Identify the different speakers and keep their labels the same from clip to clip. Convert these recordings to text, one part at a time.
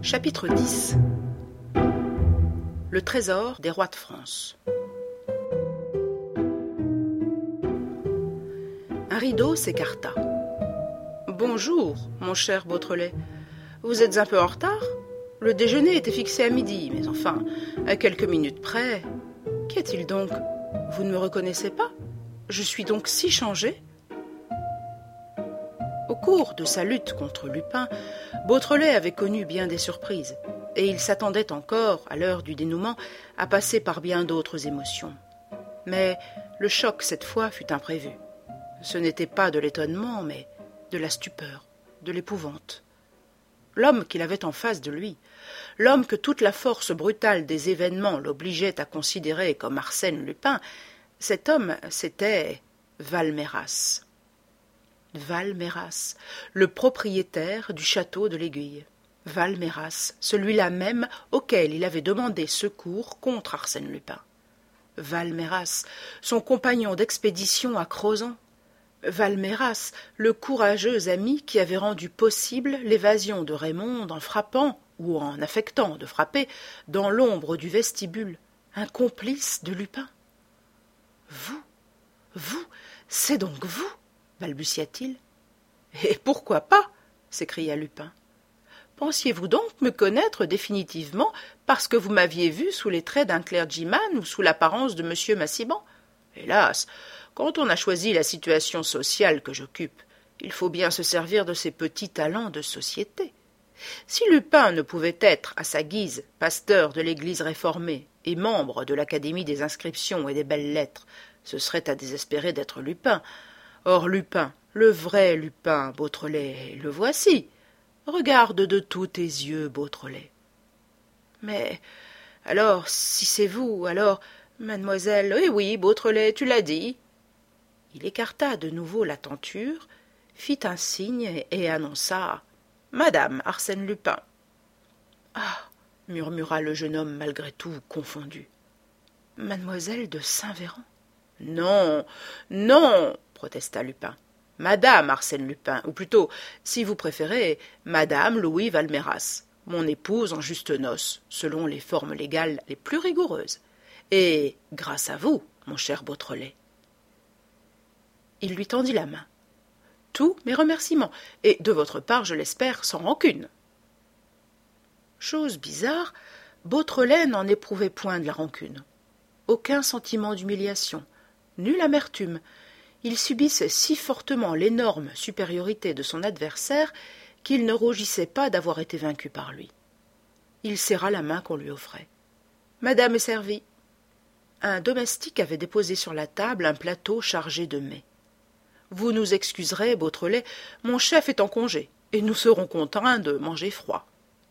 Speaker 1: Chapitre 10. Le trésor des rois de France. Un rideau s'écarta. « Bonjour, mon cher Beautrelet. Vous êtes un peu en retard ? Le déjeuner était fixé à midi, mais enfin, à quelques minutes près. Qu'y a-t-il donc ? Vous ne me reconnaissez pas ? Je suis donc si changé ?» Au cours de sa lutte contre Lupin, Beautrelet avait connu bien des surprises, et il s'attendait encore, à l'heure du dénouement, à passer par bien d'autres émotions. Mais le choc, cette fois, fut imprévu. Ce n'était pas de l'étonnement, mais de la stupeur, de l'épouvante. L'homme qu'il avait en face de lui, l'homme que toute la force brutale des événements l'obligeait à considérer comme Arsène Lupin, cet homme, c'était Valméras. Valméras, le propriétaire du château de l'Aiguille. Valméras, celui-là même auquel il avait demandé secours contre Arsène Lupin. Valméras, son compagnon d'expédition à Crozant. Valméras, le courageux ami qui avait rendu possible l'évasion de Raymonde en frappant, ou en affectant de frapper, dans l'ombre du vestibule, un complice de Lupin. « Vous, c'est donc vous ?» balbutia-t-il. « Et pourquoi pas ?» s'écria Lupin. « Pensiez-vous donc me connaître définitivement parce que vous m'aviez vu sous les traits d'un clergyman ou sous l'apparence de M. Massiban ? Hélas, quand on a choisi la situation sociale que j'occupe, il faut bien se servir de ses petits talents de société. Si Lupin ne pouvait être, à sa guise, pasteur de l'Église réformée et membre de l'Académie des inscriptions et des belles-lettres, ce serait à désespérer d'être Lupin. Or Lupin, le vrai Lupin, Beautrelet, le voici. Regarde de tous tes yeux, Beautrelet. Mais, alors, si c'est vous, alors, mademoiselle, oui, Beautrelet, tu l'as dit. » Il écarta de nouveau la tenture, fit un signe et annonça « Madame Arsène Lupin. »« Ah !» murmura le jeune homme malgré tout confondu. « Mademoiselle de Saint-Véran ?»« Non, protesta Lupin. « Madame Arsène Lupin, ou plutôt, si vous préférez, Madame Louis Valméras, mon épouse en justes noces, selon les formes légales les plus rigoureuses. Et grâce à vous, mon cher Beautrelet. » Il lui tendit la main. « Tous mes remerciements, et de votre part, je l'espère, sans rancune. » Chose bizarre, Beautrelet n'en éprouvait point de la rancune. Aucun sentiment d'humiliation, nulle amertume. Il subissait si fortement l'énorme supériorité de son adversaire qu'il ne rougissait pas d'avoir été vaincu par lui. Il serra la main qu'on lui offrait. « Madame est servie. » Un domestique avait déposé sur la table un plateau chargé de mets. « Vous nous excuserez, Beautrelet, mon chef est en congé, et nous serons contraints de manger froid. »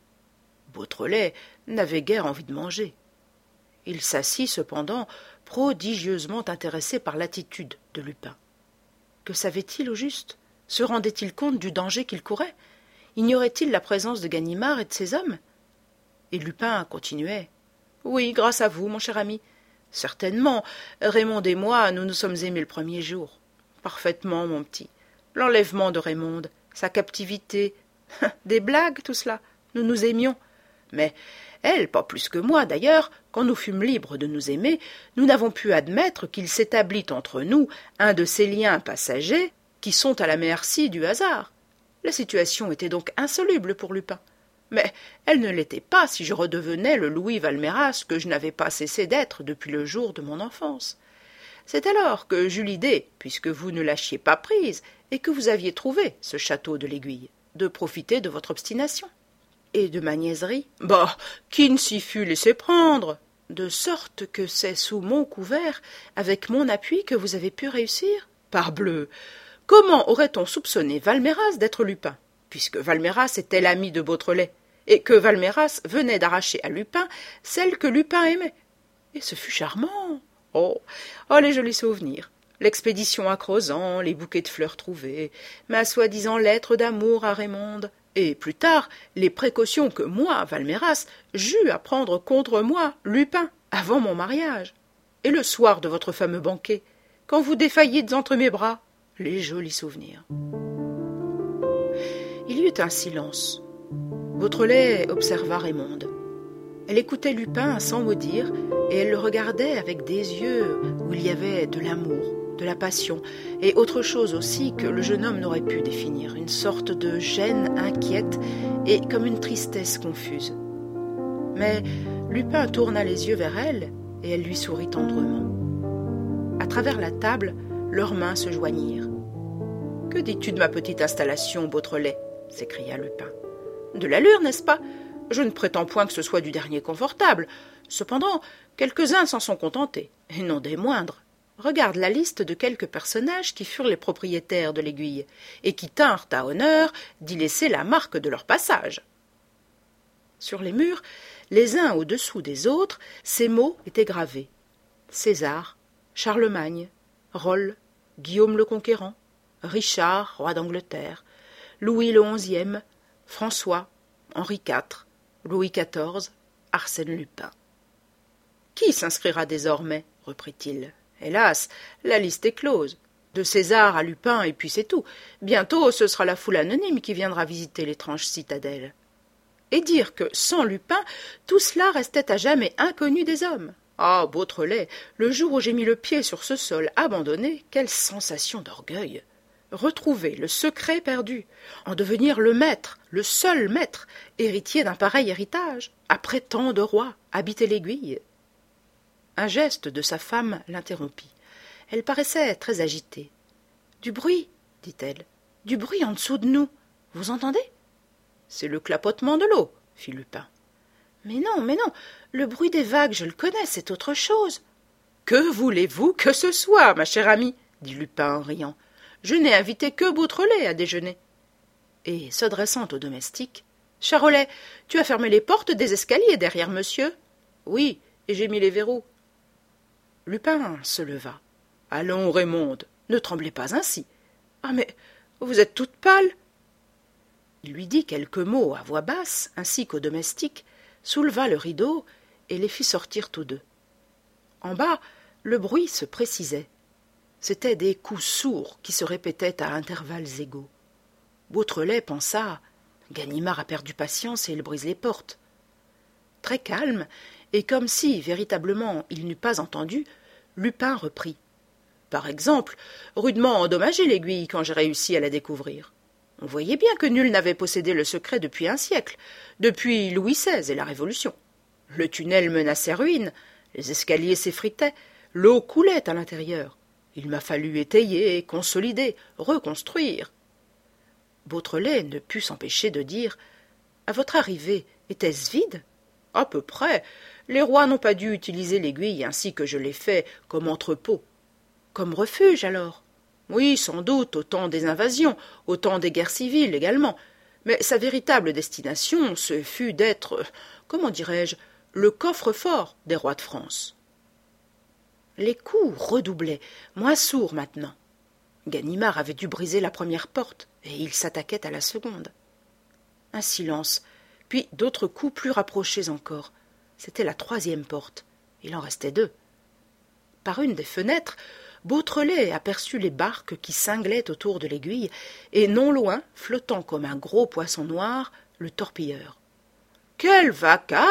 Speaker 1: Beautrelet n'avait guère envie de manger. Il s'assit cependant, prodigieusement intéressé par l'attitude de Lupin. Que savait-il au juste ? Se rendait-il compte du danger qu'il courait ? Ignorait-il la présence de Ganimard et de ses hommes ? Et Lupin continuait. « Oui, grâce à vous, mon cher ami. Certainement, Raymonde et moi, nous nous sommes aimés le premier jour. Parfaitement, mon petit. L'enlèvement de Raymonde, sa captivité, des blagues, tout cela. Nous nous aimions. Mais elle, pas plus que moi d'ailleurs, quand nous fûmes libres de nous aimer, nous n'avons pu admettre qu'il s'établit entre nous un de ces liens passagers qui sont à la merci du hasard. La situation était donc insoluble pour Lupin. Mais elle ne l'était pas si je redevenais le Louis Valméras que je n'avais pas cessé d'être depuis le jour de mon enfance. C'est alors que j'eus l'idée, puisque vous ne lâchiez pas prise et que vous aviez trouvé ce château de l'Aiguille, de profiter de votre obstination. Et de ma niaiserie, qui ne s'y fût laissé prendre, de sorte que c'est sous mon couvert, avec mon appui, que vous avez pu réussir. Parbleu, comment aurait-on soupçonné Valméras d'être Lupin, puisque Valméras était l'ami de Beautrelet, et que Valméras venait d'arracher à Lupin celle que Lupin aimait. Et ce fut charmant. Oh, les jolis souvenirs. L'expédition à Crozant, les bouquets de fleurs trouvés, ma soi-disant lettre d'amour à Raymonde, et plus tard, les précautions que moi, Valméras, j'eus à prendre contre moi, Lupin, avant mon mariage. Et le soir de votre fameux banquet, quand vous défaillites entre mes bras, les jolis souvenirs. Il y eut un silence. Beautrelet observa Raymonde. Elle écoutait Lupin sans mot dire, et elle le regardait avec des yeux où il y avait de l'amour, de la passion, et autre chose aussi que le jeune homme n'aurait pu définir, une sorte de gêne inquiète et comme une tristesse confuse. Mais Lupin tourna les yeux vers elle, et elle lui sourit tendrement. À travers la table, leurs mains se joignirent. « Que dis-tu de ma petite installation, Beautrelet » s'écria Lupin. « De l'allure, n'est-ce pas ? Je ne prétends point que ce soit du dernier confortable. Cependant, quelques-uns s'en sont contentés, et non des moindres. Regarde la liste de quelques personnages qui furent les propriétaires de l'Aiguille, et qui tinrent à honneur d'y laisser la marque de leur passage. » Sur les murs, les uns au-dessous des autres, ces mots étaient gravés. César, Charlemagne, Rolles, Guillaume le Conquérant, Richard, roi d'Angleterre, Louis le XI, François, Henri IV, Louis XIV, Arsène Lupin. « Qui s'inscrira désormais ?» reprit-il. « Hélas, la liste est close. De César à Lupin, et puis c'est tout. Bientôt, ce sera la foule anonyme qui viendra visiter l'étrange citadelle. » Et dire que, sans Lupin, tout cela restait à jamais inconnu des hommes. Ah, Beautrelet, le jour où j'ai mis le pied sur ce sol abandonné, quelle sensation d'orgueil! Retrouver le secret perdu, en devenir le maître, le seul maître, héritier d'un pareil héritage, après tant de rois, habiter l'Aiguille. Un geste de sa femme l'interrompit. Elle paraissait très agitée. « Du bruit, dit-elle, du bruit en dessous de nous. Vous entendez ? » « C'est le clapotement de l'eau, fit Lupin. « Mais non, le bruit des vagues, je le connais, c'est autre chose. »« Que voulez-vous que ce soit, ma chère amie ?» dit Lupin en riant. « Je n'ai invité que Beautrelet à déjeuner. » Et, s'adressant au domestique, « Charolais, tu as fermé les portes des escaliers derrière monsieur ?»« Oui, et j'ai mis les verrous. » Lupin se leva. « Allons, Raymonde, ne tremblez pas ainsi. Ah, mais vous êtes toute pâle. » Il lui dit quelques mots à voix basse, ainsi qu'au domestique, souleva le rideau et les fit sortir tous deux. En bas, le bruit se précisait. C'étaient des coups sourds qui se répétaient à intervalles égaux. Beautrelet pensa « Ganimard a perdu patience et il brise les portes. » Très calme, et comme si, véritablement, il n'eût pas entendu, Lupin reprit. « Par exemple, rudement endommagé l'Aiguille quand j'ai réussi à la découvrir. On voyait bien que nul n'avait possédé le secret depuis un siècle, depuis Louis XVI et la Révolution. Le tunnel menaçait ruine, les escaliers s'effritaient, l'eau coulait à l'intérieur. Il m'a fallu étayer, consolider, reconstruire. » Beautrelet ne put s'empêcher de dire « À votre arrivée, était-ce vide ?»« À peu près. Les rois n'ont pas dû utiliser l'Aiguille ainsi que je l'ai fait, comme entrepôt. »« Comme refuge, alors ?» Oui, sans doute, au temps des invasions, au temps des guerres civiles également. Mais sa véritable destination, ce fut d'être, comment dirais-je, le coffre-fort des rois de France. Les coups redoublaient, moins sourds maintenant. Ganimard avait dû briser la première porte, et il s'attaquait à la seconde. Un silence, puis d'autres coups plus rapprochés encore. C'était la troisième porte. Il en restait deux. Par une des fenêtres, Beautrelet aperçut les barques qui cinglaient autour de l'Aiguille, et non loin, flottant comme un gros poisson noir, le torpilleur. « Quel vacarme !»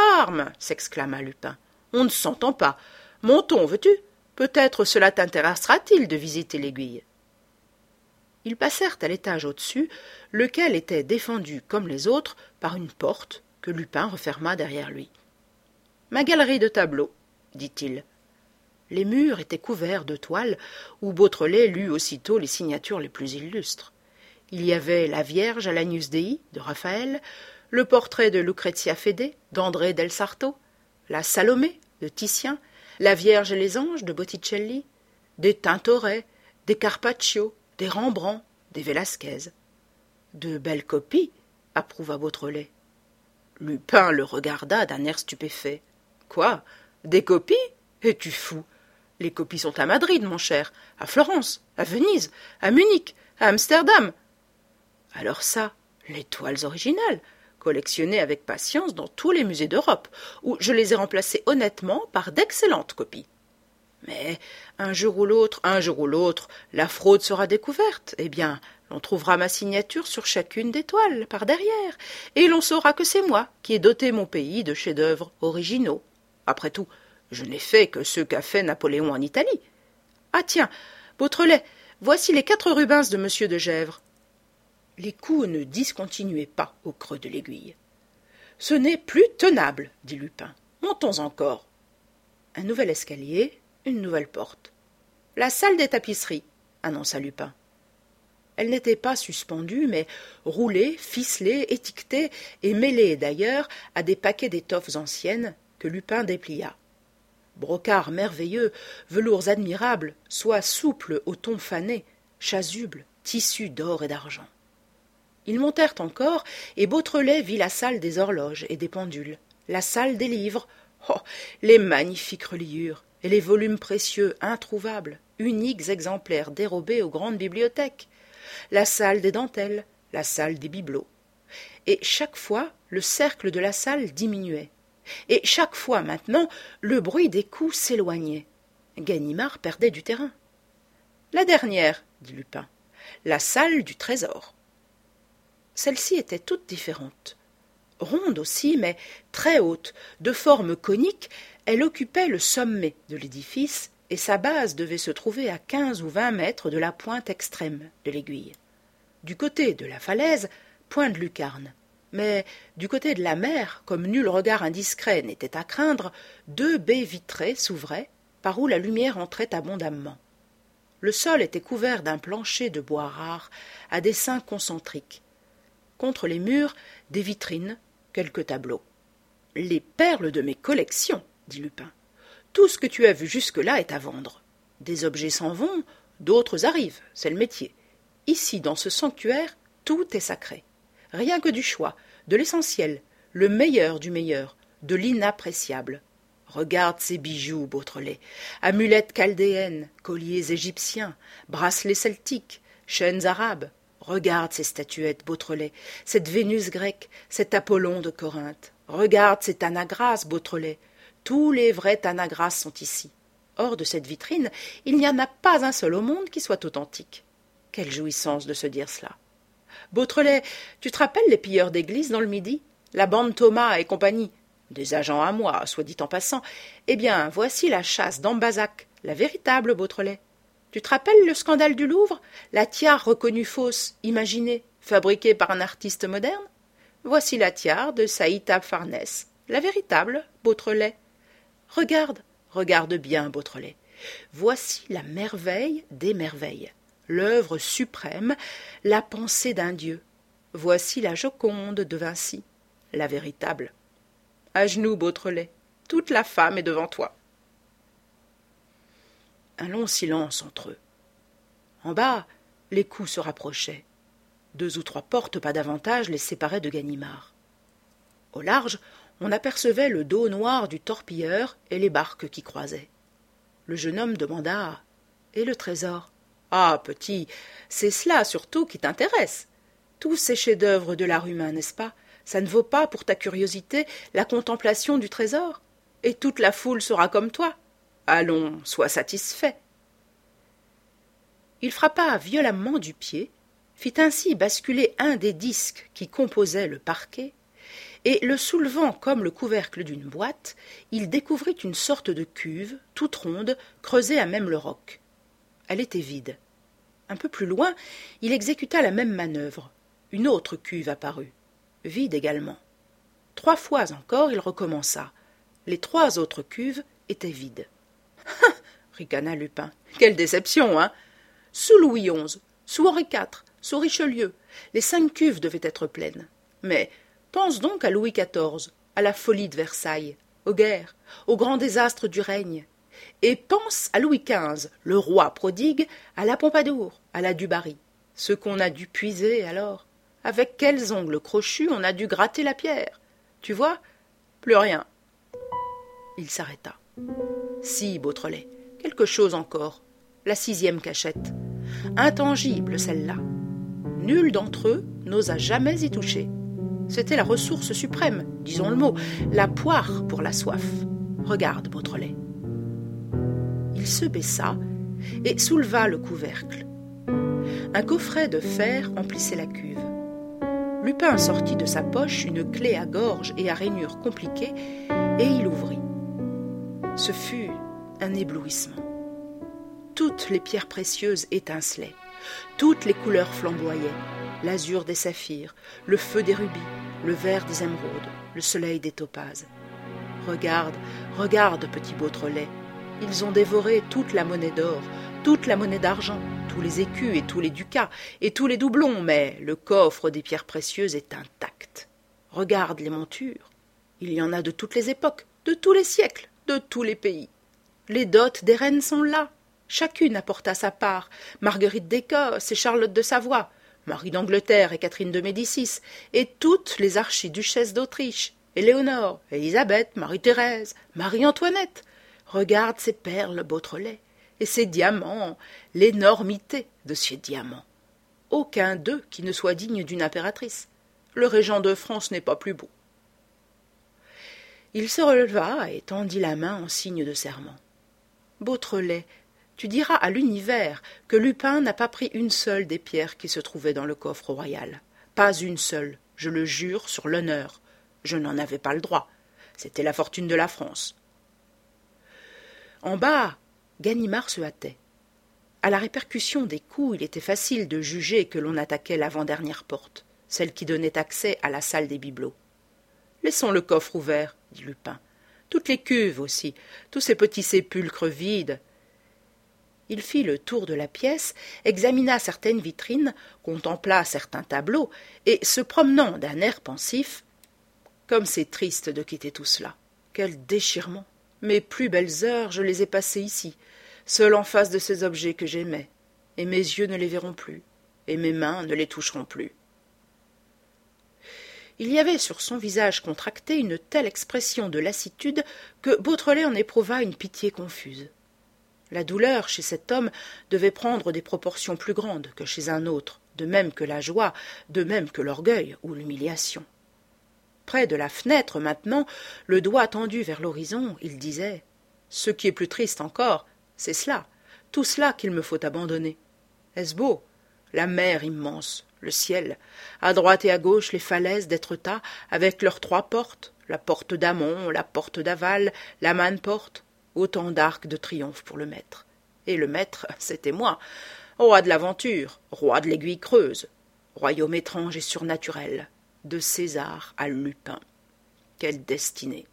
Speaker 1: s'exclama Lupin. « On ne s'entend pas. Montons, veux-tu ? Peut-être cela t'intéressera-t-il de visiter l'Aiguille. » Ils passèrent à l'étage au-dessus, lequel était défendu, comme les autres, par une porte que Lupin referma derrière lui. « Ma galerie de tableaux, » dit-il. Les murs étaient couverts de toiles où Beautrelet lut aussitôt les signatures les plus illustres. Il y avait la Vierge à l'Agnus Dei de Raphaël, le portrait de Lucrezia Fede d'André del Sarto, la Salomé de Titien, la Vierge et les anges de Botticelli, des Tintoret, des Carpaccio, des Rembrandt, des Velasquez. De belles copies, approuva Beautrelet. Lupin le regarda d'un air stupéfait. Quoi, des copies? Es-tu fou? Les copies sont à Madrid, mon cher, à Florence, à Venise, à Munich, à Amsterdam. Alors ça, les toiles originales, collectionnées avec patience dans tous les musées d'Europe, où je les ai remplacées honnêtement par d'excellentes copies. Mais un jour ou l'autre, la fraude sera découverte. Eh bien, On trouvera ma signature sur chacune des toiles, par derrière, et l'on saura que c'est moi qui ai doté mon pays de chefs-d'œuvre originaux. Après tout, je n'ai fait que ce qu'a fait Napoléon en Italie. Ah tiens, Beautrelet, voici les 4 Rubens de Monsieur de Gesvres. » Les coups ne discontinuaient pas au creux de l'aiguille. « Ce n'est plus tenable, dit Lupin. Montons encore. » Un nouvel escalier, une nouvelle porte. « La salle des tapisseries, » annonça Lupin. Elle n'était pas suspendue, mais roulée, ficelée, étiquetée et mêlée d'ailleurs à des paquets d'étoffes anciennes que Lupin déplia. Brocarts merveilleux, velours admirables, soies souples aux tons fanés, chasubles, tissus d'or et d'argent. Ils montèrent encore, et Beautrelet vit la salle des horloges et des pendules, la salle des livres, oh, les magnifiques reliures, et les volumes précieux, introuvables, uniques exemplaires dérobés aux grandes bibliothèques, la salle des dentelles, la salle des bibelots. Et chaque fois, le cercle de la salle diminuait. Et chaque fois, maintenant, le bruit des coups s'éloignait. Ganimard perdait du terrain. « La dernière, » dit Lupin, « la salle du trésor. » Celle-ci était toute différente. Ronde aussi, mais très haute, de forme conique, elle occupait le sommet de l'édifice et sa base devait se trouver à 15 ou 20 mètres de la pointe extrême de l'aiguille. Du côté de la falaise, point de lucarne. Mais du côté de la mer, comme nul regard indiscret n'était à craindre, 2 baies vitrées s'ouvraient, par où la lumière entrait abondamment. Le sol était couvert d'un plancher de bois rare, à dessins concentriques. Contre les murs, des vitrines, quelques tableaux. « Les perles de mes collections, » dit Lupin. « Tout ce que tu as vu jusque-là est à vendre. Des objets s'en vont, d'autres arrivent, c'est le métier. Ici, dans ce sanctuaire, tout est sacré. Rien que du choix, de l'essentiel, le meilleur du meilleur, de l'inappréciable. Regarde ces bijoux, Beautrelet, amulettes chaldéennes, colliers égyptiens, bracelets celtiques, chaînes arabes. Regarde ces statuettes, Beautrelet, cette Vénus grecque, cet Apollon de Corinthe. Regarde ces Tanagras, Beautrelet. Tous les vrais Tanagras sont ici. Hors de cette vitrine, il n'y en a pas un seul au monde qui soit authentique. Quelle jouissance de se dire cela. Beautrelet, tu te rappelles les pilleurs d'église dans le Midi, la bande Thomas et compagnie, des agents à moi, soit dit en passant. Eh bien, voici la chasse d'Ambazac, la véritable, Beautrelet. Tu te rappelles le scandale du Louvre, la tiare reconnue fausse, imaginée, fabriquée par un artiste moderne? Voici la tiare de Saïd Farnès, la véritable, Beautrelet. Regarde, regarde bien, Beautrelet. Voici la merveille des merveilles, l'œuvre suprême, la pensée d'un dieu. Voici la Joconde de Vinci, la véritable. À genoux, Beautrelet, toute la femme est devant toi. Un long silence entre eux. En bas, les coups se rapprochaient. 2 ou 3 portes, pas davantage, les séparaient de Ganimard. Au large, on apercevait le dos noir du torpilleur et les barques qui croisaient. Le jeune homme demanda « Et le trésor ?»« Ah, petit, c'est cela surtout qui t'intéresse. Tous ces chefs-d'œuvre de l'art humain, n'est-ce pas? Ça ne vaut pas pour ta curiosité la contemplation du trésor? Et toute la foule sera comme toi. Allons, sois satisfait. » Il frappa violemment du pied, fit ainsi basculer un des disques qui composaient le parquet, et, le soulevant comme le couvercle d'une boîte, il découvrit une sorte de cuve, toute ronde, creusée à même le roc. Elle était vide. Un peu plus loin, il exécuta la même manœuvre. Une autre cuve apparut, vide également. 3 fois encore, il recommença. Les 3 autres cuves étaient vides. « Ah !» ricana Lupin. « Quelle déception, hein ! Sous Louis XI, sous Henri IV, sous Richelieu, les 5 cuves devaient être pleines. Mais pense donc à Louis XIV, à la folie de Versailles, aux guerres, aux grands désastres du règne. Et pense à Louis XV, le roi prodigue, à la Pompadour, à la Dubarry. Ce qu'on a dû puiser alors. Avec quels ongles crochus on a dû gratter la pierre. Tu vois, plus rien. » Il s'arrêta. « Si, Beautrelet, quelque chose encore. La 6e cachette. Intangible, celle-là. Nul d'entre eux n'osa jamais y toucher. C'était la ressource suprême, disons le mot, la poire pour la soif. Regarde, Beautrelet. » Il se baissa et souleva le couvercle. Un coffret de fer emplissait la cuve. Lupin sortit de sa poche une clé à gorge et à rainure compliquée, et il ouvrit. Ce fut un éblouissement. Toutes les pierres précieuses étincelaient, toutes les couleurs flamboyaient, l'azur des saphirs, le feu des rubis, le vert des émeraudes, le soleil des topazes. Regarde, regarde, petit Beautrelet, ils ont dévoré toute la monnaie d'or, toute la monnaie d'argent, tous les écus et tous les ducats, et tous les doublons, mais le coffre des pierres précieuses est intact. Regarde les montures, il y en a de toutes les époques, de tous les siècles, de tous les pays. Les dots des reines sont là, chacune apporta sa part, Marguerite d'Écosse et Charlotte de Savoie, Marie d'Angleterre et Catherine de Médicis, et toutes les archiduchesses d'Autriche, Éléonore, Élisabeth, Marie-Thérèse, Marie-Antoinette. Regarde ces perles, Beautrelet, et ces diamants, l'énormité de ces diamants. Aucun d'eux qui ne soit digne d'une impératrice. Le régent de France n'est pas plus beau. Il se releva et tendit la main en signe de serment. Beautrelet, tu diras à l'univers que Lupin n'a pas pris une seule des pierres qui se trouvaient dans le coffre royal. Pas une seule, je le jure sur l'honneur. Je n'en avais pas le droit. C'était la fortune de la France. En bas, Ganimard se hâtait. À la répercussion des coups, il était facile de juger que l'on attaquait l'avant-dernière porte, celle qui donnait accès à la salle des bibelots. « Laissons le coffre ouvert, » dit Lupin. « Toutes les cuves aussi, tous ces petits sépulcres vides. » Il fit le tour de la pièce, examina certaines vitrines, contempla certains tableaux, et, se promenant d'un air pensif, « Comme c'est triste de quitter tout cela. Quel déchirement! Mes plus belles heures, je les ai passées ici, seul en face de ces objets que j'aimais, et mes yeux ne les verront plus, et mes mains ne les toucheront plus. » Il y avait sur son visage contracté une telle expression de lassitude que Beautrelet en éprouva une pitié confuse. La douleur chez cet homme devait prendre des proportions plus grandes que chez un autre, de même que la joie, de même que l'orgueil ou l'humiliation. Près de la fenêtre, maintenant, le doigt tendu vers l'horizon, il disait « Ce qui est plus triste encore, c'est cela, tout cela qu'il me faut abandonner. Est-ce beau? La mer immense, le ciel, à droite et à gauche les falaises d'Étretat, avec leurs 3 portes, la porte d'Amont, la porte d'Aval, la Manne-Porte, autant d'arcs de triomphe pour le maître. Et le maître, c'était moi, roi de l'aventure, roi de l'aiguille creuse, royaume étrange et surnaturel, de César à Lupin. Quelle destinée!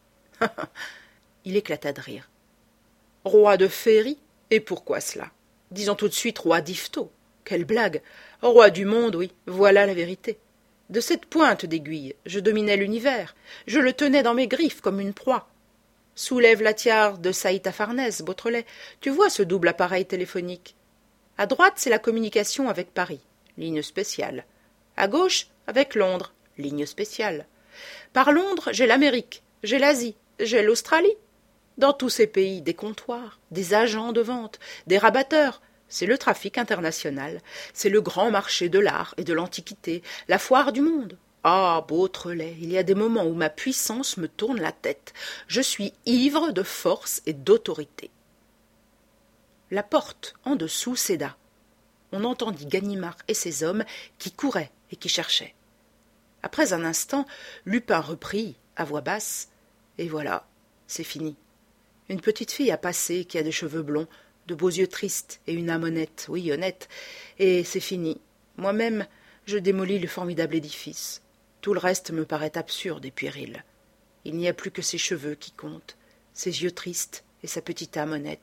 Speaker 1: Il éclata de rire. Roi de Féerie? Et pourquoi cela? Disons tout de suite roi d'Yvetot. Quelle blague! Roi du monde, oui, voilà la vérité. De cette pointe d'aiguille, je dominais l'univers, je le tenais dans mes griffes comme une proie. Soulève la tiare de Saïta-Farnèse, Beautrelet, tu vois ce double appareil téléphonique. À droite, c'est la communication avec Paris, ligne spéciale. À gauche, avec Londres, ligne spéciale. Par Londres, j'ai l'Amérique, j'ai l'Asie, j'ai l'Australie. Dans tous ces pays, des comptoirs, des agents de vente, des rabatteurs. C'est le trafic international, c'est le grand marché de l'art et de l'antiquité, la foire du monde. Ah, Beautrelet, il y a des moments où ma puissance me tourne la tête. Je suis ivre de force et d'autorité. La porte, en dessous, céda. On entendit Ganimard et ses hommes qui couraient et qui cherchaient. Après un instant, Lupin reprit, à voix basse, « Et voilà, c'est fini. Une petite fille a passé qui a des cheveux blonds, de beaux yeux tristes et une âme honnête, oui, honnête, et c'est fini. Moi-même, je démolis le formidable édifice. Tout le reste me paraît absurde et puéril. Il n'y a plus que ses cheveux qui comptent, ses yeux tristes et sa petite âme honnête. »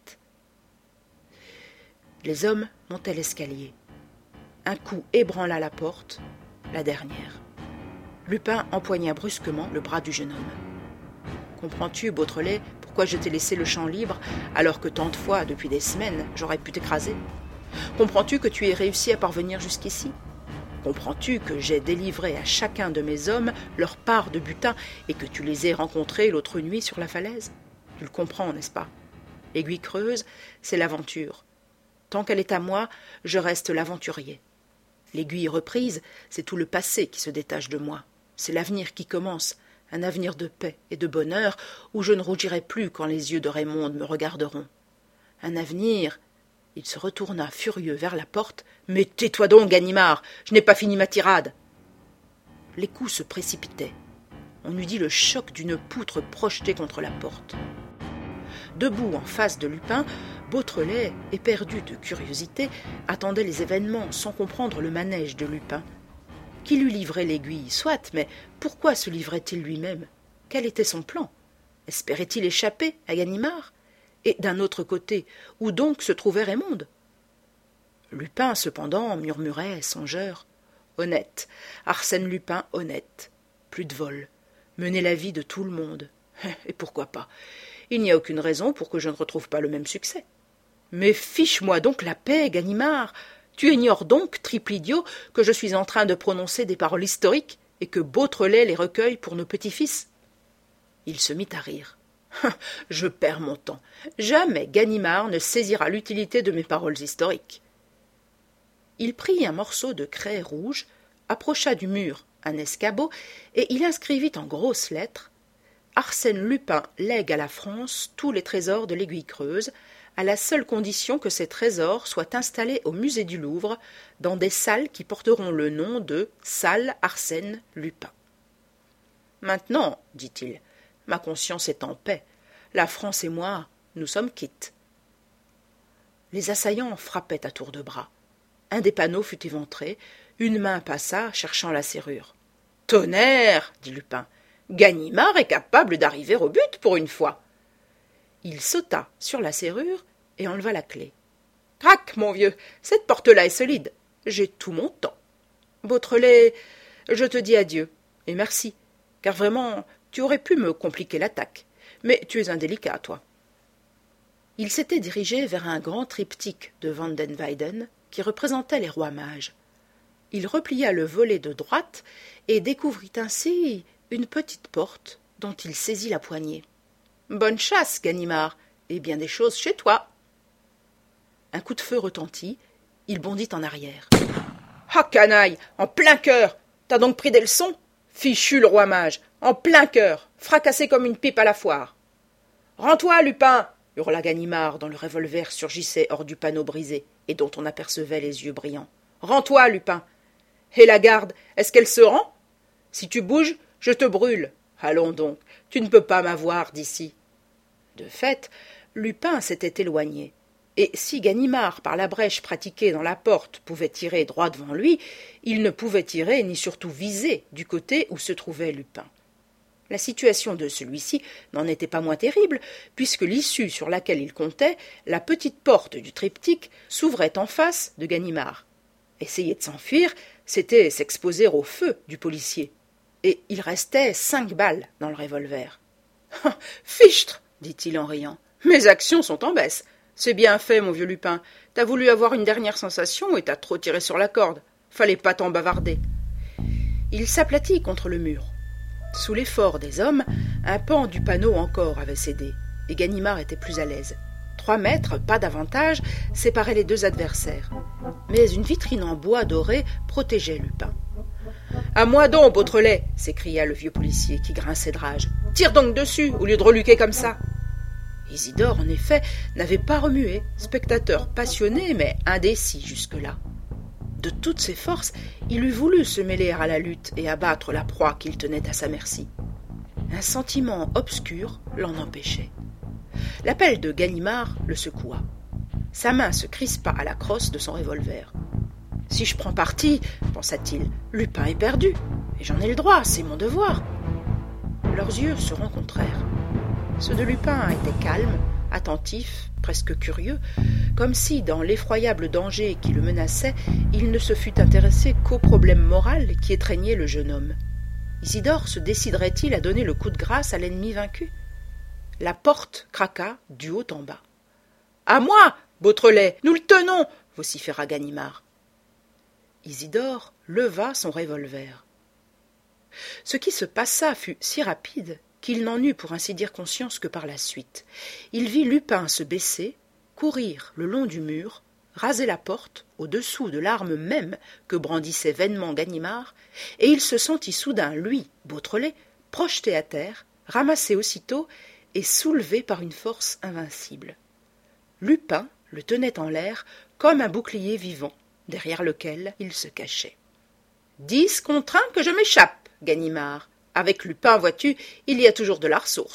Speaker 1: Les hommes montaient l'escalier. Un coup ébranla la porte, la dernière. Lupin empoigna brusquement le bras du jeune homme. « Comprends-tu, Beautrelet, pourquoi je t'ai laissé le champ libre, alors que tant de fois, depuis des semaines, j'aurais pu t'écraser? Comprends-tu que tu aies réussi à parvenir jusqu'ici? Comprends-tu que j'ai délivré à chacun de mes hommes leur part de butin et que tu les aies rencontrés l'autre nuit sur la falaise? Tu le comprends, n'est-ce pas? Aiguille creuse, c'est l'aventure. Tant qu'elle est à moi, je reste l'aventurier. L'aiguille reprise, c'est tout le passé qui se détache de moi. C'est l'avenir qui commence, un avenir de paix et de bonheur où je ne rougirai plus quand les yeux de Raymonde me regarderont. Un avenir, Il se retourna furieux vers la porte. « Mais tais-toi donc, Ganimard, je n'ai pas fini ma tirade !» Les coups se précipitaient. On eût dit le choc d'une poutre projetée contre la porte. Debout en face de Lupin, Beautrelet, éperdu de curiosité, attendait les événements sans comprendre le manège de Lupin. Qui lui livrait l'aiguille, soit, mais pourquoi se livrait-il lui-même? Quel était son plan? Espérait-il échapper à Ganimard? Et d'un autre côté, où donc se trouvait Raymonde? Lupin, cependant, murmurait, songeur. Honnête, Arsène Lupin honnête. Plus de vol. Mener la vie de tout le monde. Et pourquoi pas? Il n'y a aucune raison pour que je ne retrouve pas le même succès. Mais fiche-moi donc la paix, Ganimard. Tu ignores donc, triple idiot, que je suis en train de prononcer des paroles historiques et que Beautrelet les recueille pour nos petits-fils. Il se mit à rire. Je perds mon temps. Jamais Ganimard ne saisira l'utilité de mes paroles historiques. Il prit un morceau de craie rouge, approcha du mur un escabeau, et il inscrivit en grosses lettres « Arsène Lupin lègue à la France tous les trésors de l'Aiguille Creuse, à la seule condition que ces trésors soient installés au musée du Louvre, dans des salles qui porteront le nom de « Salle Arsène Lupin ». Maintenant, dit-il, ma conscience est en paix. La France et moi, nous sommes quittes. Les assaillants frappaient à tour de bras. Un des panneaux fut éventré, une main passa, cherchant la serrure. « Tonnerre !» dit Lupin. « Ganimard est capable d'arriver au but pour une fois. » Il sauta sur la serrure et enleva la clé. « Crac, mon vieux, cette porte-là est solide. J'ai tout mon temps. Beautrelet, je te dis adieu, et merci, car vraiment, tu aurais pu me compliquer l'attaque. Mais tu es indélicat, toi. » Il s'était dirigé vers un grand triptyque de Van den Weyden qui représentait les rois mages. Il replia le volet de droite et découvrit ainsi une petite porte dont il saisit la poignée. « Bonne chasse, Ganimard, et bien des choses chez toi. » Un coup de feu retentit, il bondit en arrière. « Ah, canaille, en plein cœur! T'as donc pris des leçons? Fichu le roi mage, en plein cœur, fracassé comme une pipe à la foire. »« Rends-toi, Lupin !» hurla Ganimard, dont le revolver surgissait hors du panneau brisé et dont on apercevait les yeux brillants. « Rends-toi, Lupin ! Et la garde, est-ce qu'elle se rend? Si tu bouges, je te brûle. Allons donc, tu ne peux pas m'avoir d'ici. » De fait, Lupin s'était éloigné, et si Ganimard, par la brèche pratiquée dans la porte, pouvait tirer droit devant lui, il ne pouvait tirer ni surtout viser du côté où se trouvait Lupin. La situation de celui-ci n'en était pas moins terrible, puisque l'issue sur laquelle il comptait, la petite porte du triptyque, s'ouvrait en face de Ganimard. Essayer de s'enfuir, c'était s'exposer au feu du policier. Et il restait 5 balles dans le revolver. « Fichtre !» dit-il en riant. « Mes actions sont en baisse. C'est bien fait, mon vieux Lupin. T'as voulu avoir une dernière sensation et t'as trop tiré sur la corde. Fallait pas t'en bavarder. » Il s'aplatit contre le mur. Sous l'effort des hommes, un pan du panneau encore avait cédé, et Ganimard était plus à l'aise. 3 mètres, pas davantage, séparaient les deux adversaires. Mais une vitrine en bois doré protégeait Lupin. « À moi donc, Beautrelet !» s'écria le vieux policier qui grinçait de rage. « Tire donc dessus, au lieu de reluquer comme ça !» Isidore, en effet, n'avait pas remué, spectateur passionné, mais indécis jusque-là. De toutes ses forces, il eût voulu se mêler à la lutte et abattre la proie qu'il tenait à sa merci. Un sentiment obscur l'en empêchait. L'appel de Ganimard le secoua. Sa main se crispa à la crosse de son revolver. « Si je prends parti, pensa-t-il, Lupin est perdu, et j'en ai le droit, c'est mon devoir. » Leurs yeux se rencontrèrent. Ceux de Lupin étaient calmes, attentifs, presque curieux, comme si, dans l'effroyable danger qui le menaçait, il ne se fût intéressé qu'au problème moral qui étreignait le jeune homme. Isidore se déciderait-il à donner le coup de grâce à l'ennemi vaincu? La porte craqua du haut en bas. « À moi, Beautrelet, nous le tenons !» vociféra Ganimard. Isidore leva son revolver. Ce qui se passa fut si rapide qu'il n'en eut pour ainsi dire conscience que par la suite. Il vit Lupin se baisser, courir le long du mur, raser la porte au-dessous de l'arme même que brandissait vainement Ganimard, et il se sentit soudain, lui, Beautrelet, projeté à terre, ramassé aussitôt et soulevé par une force invincible. Lupin le tenait en l'air comme un bouclier vivant, derrière lequel il se cachait. « 10 contre 1 que je m'échappe, Ganimard. Avec Lupin, vois-tu, il y a toujours de la ressource. »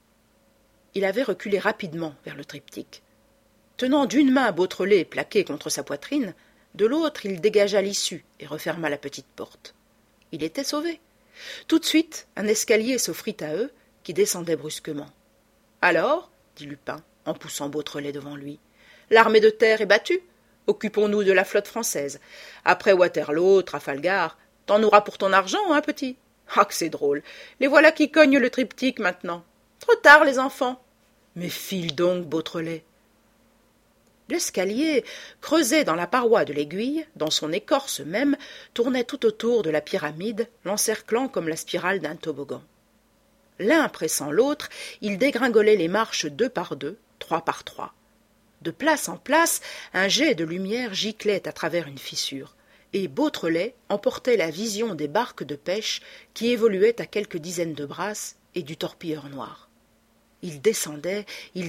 Speaker 1: Il avait reculé rapidement vers le triptyque. Tenant d'une main Beautrelet plaqué contre sa poitrine, de l'autre il dégagea l'issue et referma la petite porte. Il était sauvé. Tout de suite, un escalier s'offrit à eux, qui descendait brusquement. « Alors, dit Lupin, en poussant Beautrelet devant lui, l'armée de terre est battue. Occupons-nous de la flotte française. Après Waterloo, Trafalgar, t'en auras pour ton argent, hein, petit? Ah, que c'est drôle. Les voilà qui cognent le triptyque maintenant. Trop tard, les enfants. Mais file donc, Beautrelet. » L'escalier, creusé dans la paroi de l'aiguille, dans son écorce même, tournait tout autour de la pyramide, l'encerclant comme la spirale d'un toboggan. L'un pressant l'autre, ils dégringolaient les marches 2 par 2, 3 par 3. De place en place, un jet de lumière giclait à travers une fissure, et Beautrelet emportait la vision des barques de pêche qui évoluaient à quelques dizaines de brasses et du torpilleur noir. Il descendait,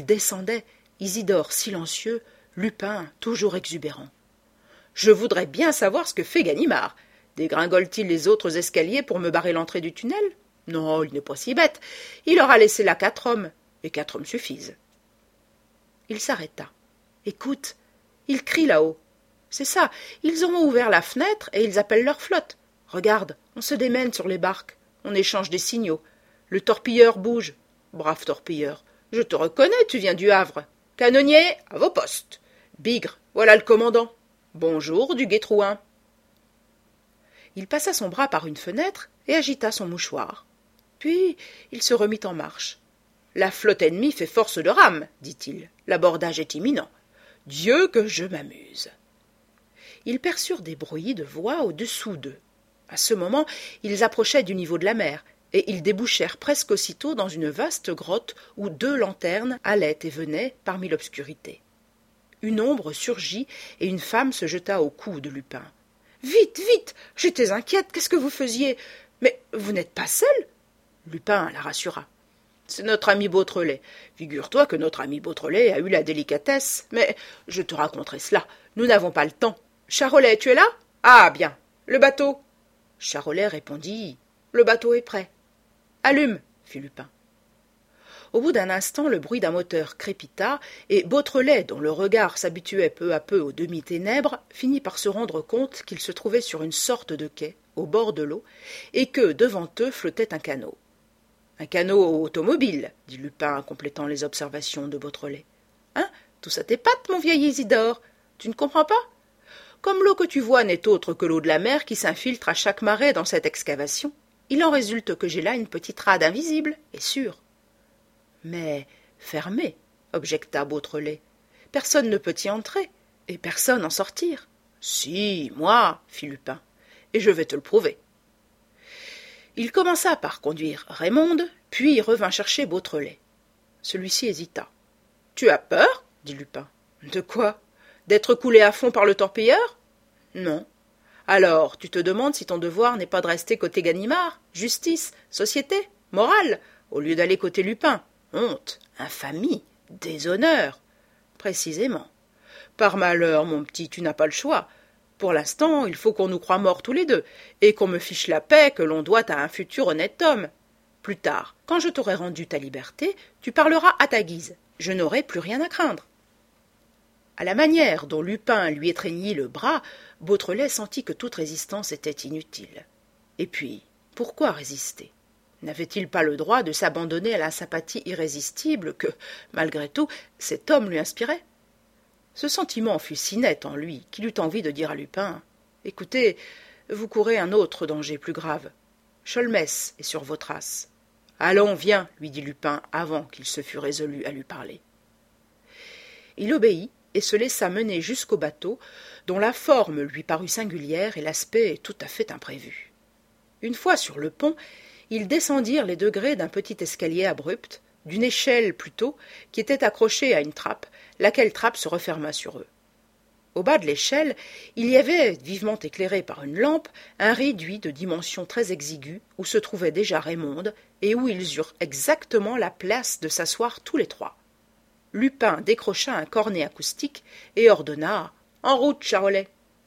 Speaker 1: Isidore silencieux, Lupin toujours exubérant. « Je voudrais bien savoir ce que fait Ganimard. Dégringole-t-il les autres escaliers pour me barrer l'entrée du tunnel? Non, il n'est pas si bête. Il aura laissé là 4 hommes, et 4 hommes suffisent. » Il s'arrêta. « Écoute, ils crient là-haut. C'est ça, ils auront ouvert la fenêtre et ils appellent leur flotte. Regarde, on se démène sur les barques, on échange des signaux. Le torpilleur bouge. Brave torpilleur, je te reconnais, tu viens du Havre. Canonnier, à vos postes. Bigre, voilà le commandant. Bonjour, du Gué-Trouin. » Il passa son bras par une fenêtre et agita son mouchoir. Puis il se remit en marche. « La flotte ennemie fait force de rames, dit-il. L'abordage est imminent. Dieu que je m'amuse. » Ils perçurent des bruits de voix au-dessous d'eux. À ce moment, ils approchaient du niveau de la mer, et ils débouchèrent presque aussitôt dans une vaste grotte où 2 lanternes allaient et venaient parmi l'obscurité. Une ombre surgit et une femme se jeta au cou de Lupin. « Vite, vite! J'étais inquiète, qu'est-ce que vous faisiez? Mais vous n'êtes pas seul ?» Lupin la rassura. « C'est notre ami Beautrelet. Figure-toi que notre ami Beautrelet a eu la délicatesse, mais je te raconterai cela, nous n'avons pas le temps. Charolais, tu es là? Ah, bien. Le bateau? » Charolais répondit. « Le bateau est prêt. »« Allume, » fit Lupin. Au bout d'un instant, le bruit d'un moteur crépita, et Beautrelet, dont le regard s'habituait peu à peu aux demi-ténèbres, finit par se rendre compte qu'il se trouvait sur une sorte de quai, au bord de l'eau, et que, devant eux, flottait un canot. « Un canot automobile, » dit Lupin, en complétant les observations de Beautrelet. « Hein, tout ça t'épate, mon vieil Isidore? Tu ne comprends pas? Comme l'eau que tu vois n'est autre que l'eau de la mer qui s'infiltre à chaque marée dans cette excavation, il en résulte que j'ai là une petite rade invisible et sûre. » « Mais fermée, » objecta Beautrelet. « Personne ne peut y entrer, et personne en sortir. »« Si, moi, » fit Lupin, « et je vais te le prouver. » Il commença par conduire Raymonde, puis il revint chercher Beautrelet. Celui-ci hésita. « Tu as peur ?» dit Lupin. « De quoi? D'être coulé à fond par le torpilleur? »« Non. »« Alors, tu te demandes si ton devoir n'est pas de rester côté Ganimard, justice, société, morale, au lieu d'aller côté Lupin. Honte, infamie, déshonneur. » Précisément. Par malheur, mon petit, tu n'as pas le choix. Pour l'instant, il faut qu'on nous croie morts tous les deux, et qu'on me fiche la paix que l'on doit à un futur honnête homme. Plus tard, quand je t'aurai rendu ta liberté, tu parleras à ta guise. Je n'aurai plus rien à craindre. À la manière dont Lupin lui étreignit le bras, Beautrelet sentit que toute résistance était inutile. Et puis, pourquoi résister? N'avait-il pas le droit de s'abandonner à la sympathie irrésistible que, malgré tout, cet homme lui inspirait? Ce sentiment fut si net en lui qu'il eut envie de dire à Lupin « Écoutez, vous courez un autre danger plus grave. Cholmès est sur vos traces. »« Allons, viens, » lui dit Lupin avant qu'il se fût résolu à lui parler. Il obéit et se laissa mener jusqu'au bateau, dont la forme lui parut singulière et l'aspect tout à fait imprévu. Une fois sur le pont, ils descendirent les degrés d'un petit escalier abrupt, d'une échelle plutôt, qui était accrochée à une trappe, laquelle trappe se referma sur eux. Au bas de l'échelle, il y avait, vivement éclairé par une lampe, un réduit de dimension très exiguë, où se trouvait déjà Raymonde, et où ils eurent exactement la place de s'asseoir tous les 3. Lupin décrocha un cornet acoustique et ordonna « En route, Charolais !»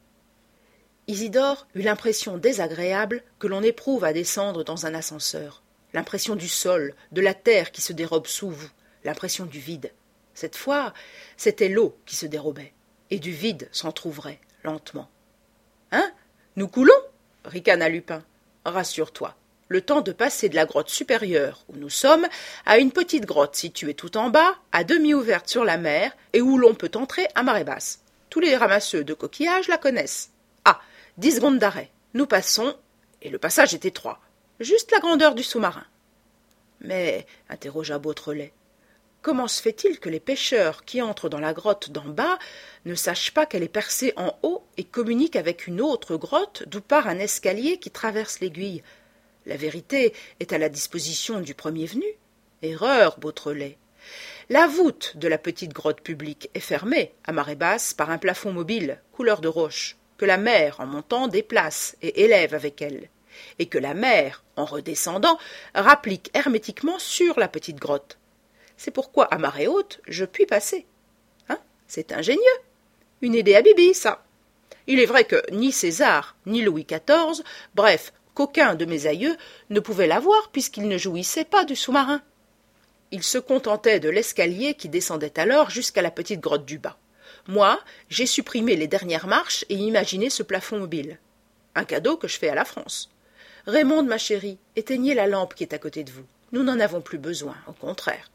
Speaker 1: Isidore eut l'impression désagréable que l'on éprouve à descendre dans un ascenseur, l'impression du sol, de la terre qui se dérobe sous vous, l'impression du vide. Cette fois, c'était l'eau qui se dérobait, et du vide s'entr'ouvrait lentement. « Hein, nous coulons ?» ricana Lupin. « Rassure-toi, le temps de passer de la grotte supérieure où nous sommes à une petite grotte située tout en bas, à demi ouverte sur la mer, et où l'on peut entrer à marée basse. Tous les ramasseurs de coquillages la connaissent. Ah, 10 secondes d'arrêt. Nous passons, et le passage est étroit, juste la grandeur du sous-marin. » Mais, interrogea Beautrelet, comment se fait-il que les pêcheurs qui entrent dans la grotte d'en bas ne sachent pas qu'elle est percée en haut et communique avec une autre grotte d'où part un escalier qui traverse l'aiguille? La vérité est à la disposition du premier venu. Erreur, Beautrelet. La voûte de la petite grotte publique est fermée, à marée basse, par un plafond mobile, couleur de roche, que la mer, en montant, déplace et élève avec elle, et que la mer, en redescendant, rapplique hermétiquement sur la petite grotte. C'est pourquoi, à marée haute, je puis passer. Hein, c'est ingénieux. Une idée à Bibi, ça. Il est vrai que ni César, ni Louis XIV, bref, qu'aucun de mes aïeux ne pouvait l'avoir puisqu'il ne jouissait pas du sous-marin. Il se contentait de l'escalier qui descendait alors jusqu'à la petite grotte du bas. Moi, j'ai supprimé les dernières marches et imaginé ce plafond mobile. Un cadeau que je fais à la France. Raymonde, ma chérie, éteignez la lampe qui est à côté de vous. Nous n'en avons plus besoin, au contraire.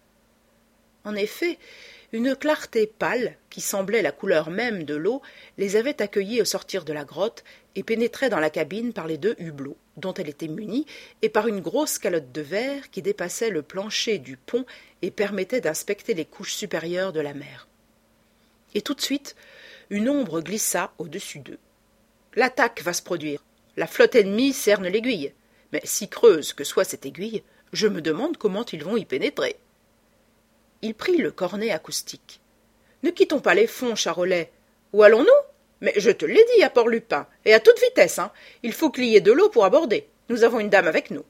Speaker 1: En effet, une clarté pâle, qui semblait la couleur même de l'eau, les avait accueillis au sortir de la grotte et pénétrait dans la cabine par les 2 hublots, dont elle était munie, et par une grosse calotte de verre qui dépassait le plancher du pont et permettait d'inspecter les couches supérieures de la mer. Et tout de suite, une ombre glissa au-dessus d'eux. L'attaque va se produire. La flotte ennemie cerne l'aiguille. Mais si creuse que soit cette aiguille, je me demande comment ils vont y pénétrer. Il prit le cornet acoustique. « Ne quittons pas les fonds, Charolais. Où allons-nous ? Mais je te l'ai dit à Port-Lupin, et à toute vitesse, hein. Il faut qu'il y ait de l'eau pour aborder. Nous avons une dame avec nous. »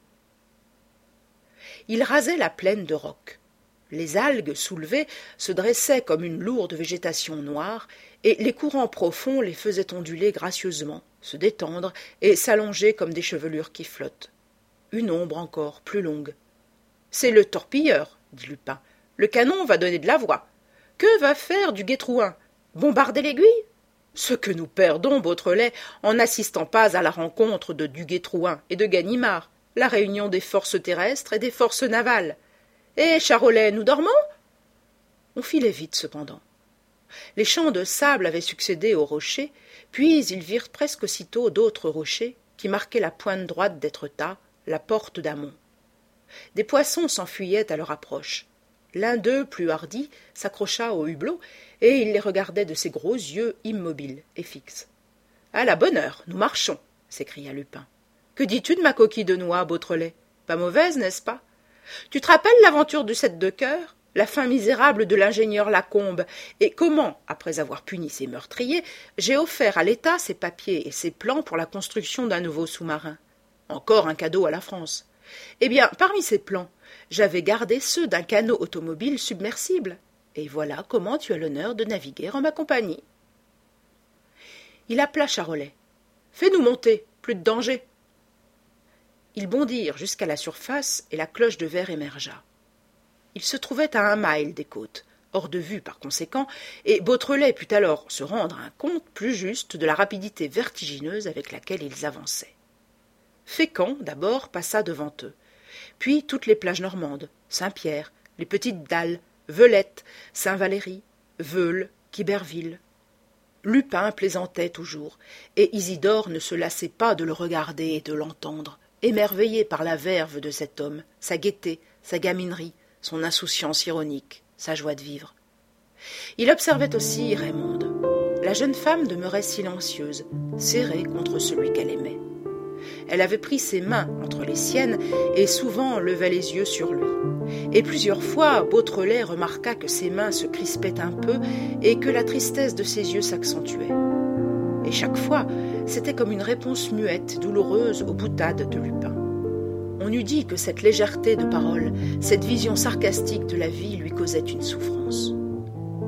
Speaker 1: Il rasait la plaine de rocs. Les algues soulevées se dressaient comme une lourde végétation noire, et les courants profonds les faisaient onduler gracieusement, se détendre et s'allonger comme des chevelures qui flottent. Une ombre encore, plus longue. « C'est le torpilleur, » dit Lupin. « Le canon va donner de la voix. Que va faire du Gué-Trouin ? Bombarder l'aiguille ? Ce que nous perdons, Beautrelet, en n'assistant pas à la rencontre de du Gué-Trouin et de Ganimard, la réunion des forces terrestres et des forces navales. Eh, Charolais, nous dormons ? » On filait vite, cependant. Les champs de sable avaient succédé aux rochers, puis ils virent presque aussitôt d'autres rochers qui marquaient la pointe droite d'Étretat, la porte d'Amont. Des poissons s'enfuyaient à leur approche. L'un d'eux, plus hardi, s'accrocha au hublot, et il les regardait de ses gros yeux immobiles et fixes. « À la bonne heure, nous marchons !» s'écria Lupin. « Que dis-tu de ma coquille de noix, Beautrelet ? Pas mauvaise, n'est-ce pas ? Tu te rappelles l'aventure du 7 de cœur, la fin misérable de l'ingénieur Lacombe, et comment, après avoir puni ses meurtriers, j'ai offert à l'État ses papiers et ses plans pour la construction d'un nouveau sous-marin. Encore un cadeau à la France. Eh bien, parmi ces plans, j'avais gardé ceux d'un canot automobile submersible, et voilà comment tu as l'honneur de naviguer en ma compagnie. » Il appela Charolais. « Fais-nous monter, plus de danger. » Ils bondirent jusqu'à la surface et la cloche de verre émergea. Ils se trouvaient à 1 mille des côtes, hors de vue par conséquent, et Beautrelet put alors se rendre un compte plus juste de la rapidité vertigineuse avec laquelle ils avançaient. Fécamp, d'abord, passa devant eux, puis toutes les plages normandes, Saint-Pierre, les Petites Dalles, Velette, Saint-Valéry, Veules, Quiberville. Lupin plaisantait toujours, et Isidore ne se lassait pas de le regarder et de l'entendre, émerveillé par la verve de cet homme, sa gaieté, sa gaminerie, son insouciance ironique, sa joie de vivre. Il observait aussi Raymonde. La jeune femme demeurait silencieuse, serrée contre celui qu'elle aimait. Elle avait pris ses mains entre les siennes et souvent levait les yeux sur lui. Et plusieurs fois, Beautrelet remarqua que ses mains se crispaient un peu et que la tristesse de ses yeux s'accentuait. Et chaque fois, c'était comme une réponse muette, douloureuse aux boutades de Lupin. On eût dit que cette légèreté de parole, cette vision sarcastique de la vie lui causait une souffrance.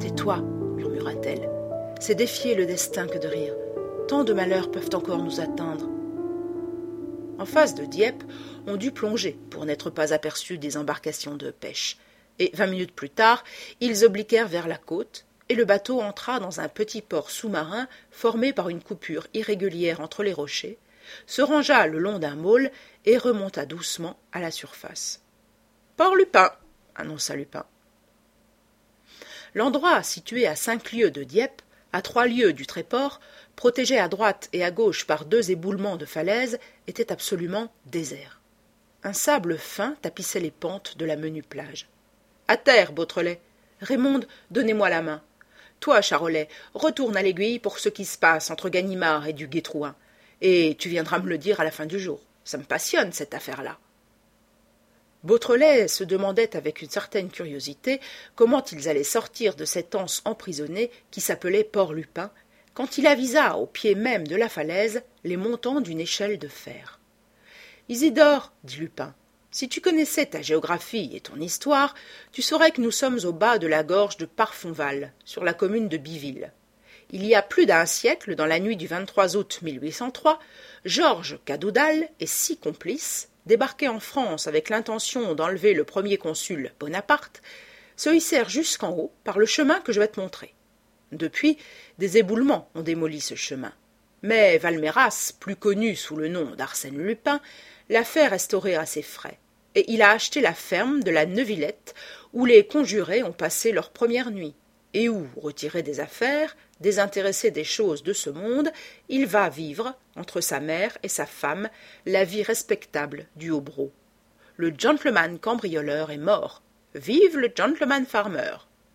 Speaker 1: Tais-toi, murmura-t-elle. C'est défier le destin que de rire. Tant de malheurs peuvent encore nous atteindre. En face de Dieppe, on dut plonger pour n'être pas aperçus des embarcations de pêche. Et 20 minutes plus tard, ils obliquèrent vers la côte, et le bateau entra dans un petit port sous-marin formé par une coupure irrégulière entre les rochers, se rangea le long d'un môle et remonta doucement à la surface. « Port Lupin !» annonça Lupin. L'endroit, situé à 5 lieues de Dieppe, à 3 lieues du Tréport, protégé à droite et à gauche par 2 éboulements de falaises, était absolument désert. Un sable fin tapissait les pentes de la menue plage. « À terre, Beautrelet ! Raymonde, donnez-moi la main. Toi, Charolais, retourne à l'Aiguille pour ce qui se passe entre Ganimard et du Guétrouin. Et tu viendras me le dire à la fin du jour. Ça me passionne, cette affaire-là. » Beautrelet se demandait avec une certaine curiosité comment ils allaient sortir de cette anse emprisonnée qui s'appelait Port Lupin, quand il avisa au pied même de la falaise les montants d'une échelle de fer. « Isidore, dit Lupin, si tu connaissais ta géographie et ton histoire, tu saurais que nous sommes au bas de la gorge de Parfonval, sur la commune de Biville. Il y a plus d'un siècle, dans la nuit du 23 août 1803, Georges Cadoudal et 6 complices, débarqués en France avec l'intention d'enlever le premier consul Bonaparte, se hissèrent jusqu'en haut par le chemin que je vais te montrer. Depuis, des éboulements ont démoli ce chemin. Mais Valméras, plus connu sous le nom d'Arsène Lupin, l'a fait restaurer à ses frais, et il a acheté la ferme de la Neuvillette, où les conjurés ont passé leur première nuit, et où, retiré des affaires, désintéressé des choses de ce monde, il va vivre, entre sa mère et sa femme, la vie respectable du Hobro. Le gentleman cambrioleur est mort. Vive le gentleman farmer.